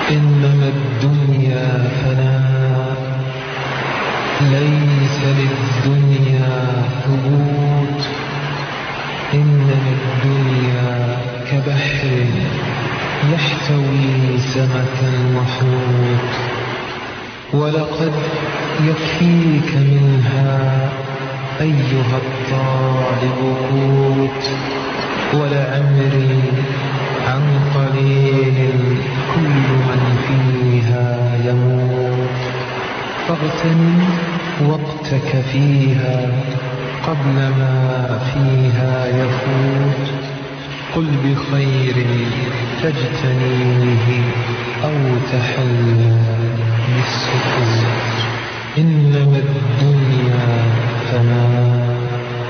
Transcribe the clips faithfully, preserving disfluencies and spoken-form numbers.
إنما الدنيا فناء، ليس للدنيا ثبوت. إنما الدنيا كبحر يحتوي سمكا وحوت، ولقد يكفيك منها أيها الطالب قوت. ولعمري عن قليل كل من فيها يموت، فاغتنم وقتك فيها قبل ما فيها يفوت. قل بخير تجتنيه أو تحلى بالسكوت. إنما الدنيا فناء،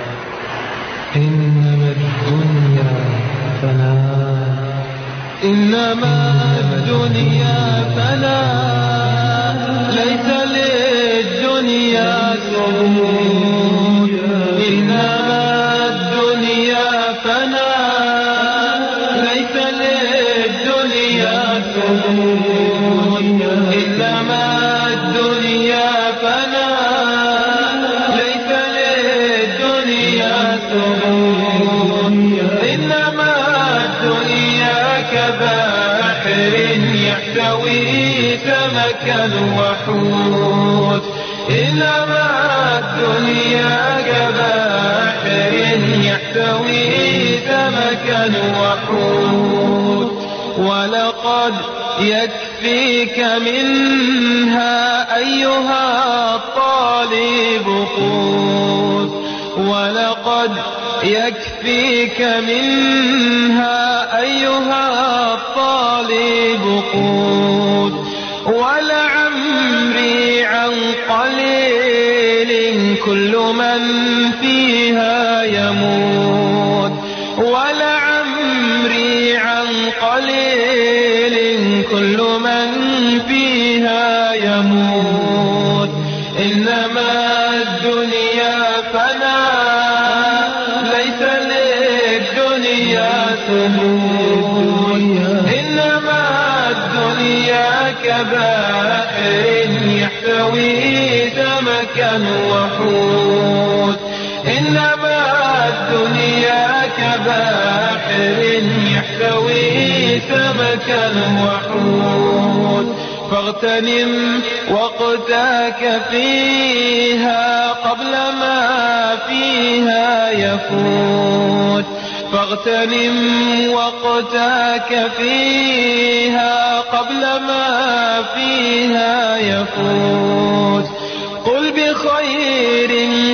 إنما الدنيا فناء، إنما الدنيا فناء، ليس للدنيا ثبوت. إنما الدنيا فناء، ليس للدنيا ثبوت. إنما الدنيا فناء، ليس للدنيا ثبوت. إنما الدنيا كبحر يحتوي سمكا وحوت. إنما الدنيا كبحر يحتوي سمكا وحوت، ولقد يكفيك منها أيها الطالب قوت. ولقد يكفيك منها أيها الطالب قوت. ولعمري عن قليل كل من فيها يموت. ولعمري عن قليل كل من فيها يموت. إنما الدنيا فناء، ليس للدنيا ثبوت. إنما الدنيا كبحر يحتوي سمكا وحوت. إنما الدنيا كبحر يحتوي سمكا وحوت، فاغتنم وقتك فيها قبل ما فيها يفوت. فاغتنم وقتك فيها قبل ما فيها يفوت. قل بخير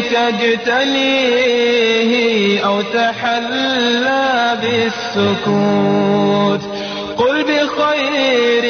تجتنيه أو تحلى بالسكوت. قل بخير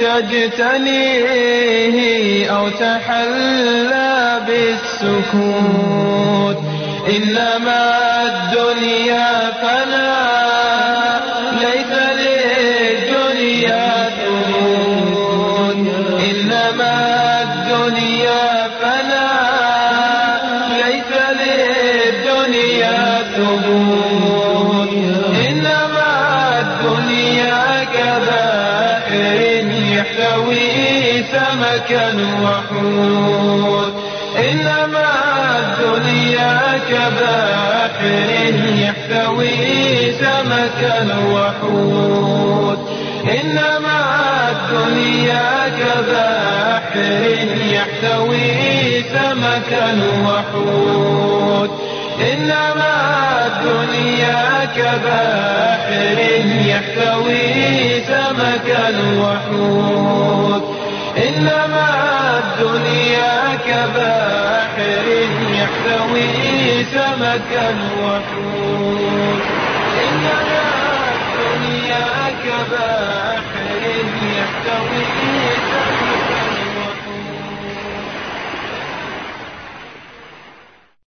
تجتنيه أو تحلى بالسكوت. إنما الدنيا فناء، ليس للدنيا ثبوت. إنما الدنيا فناء، ليس للدنيا ثبوت. إنما الدنيا كبحر يحتوي سمكا وحوت. إنما الدنيا كبحر يحتوي سمكا وحوت. إنما الدنيا كبحر يحتوي سمكا وحوت. إنما الدنيا كبحر يحتوي سمكا وحوت. إنما الدنيا كبحر يحتوي سمكا وحوت.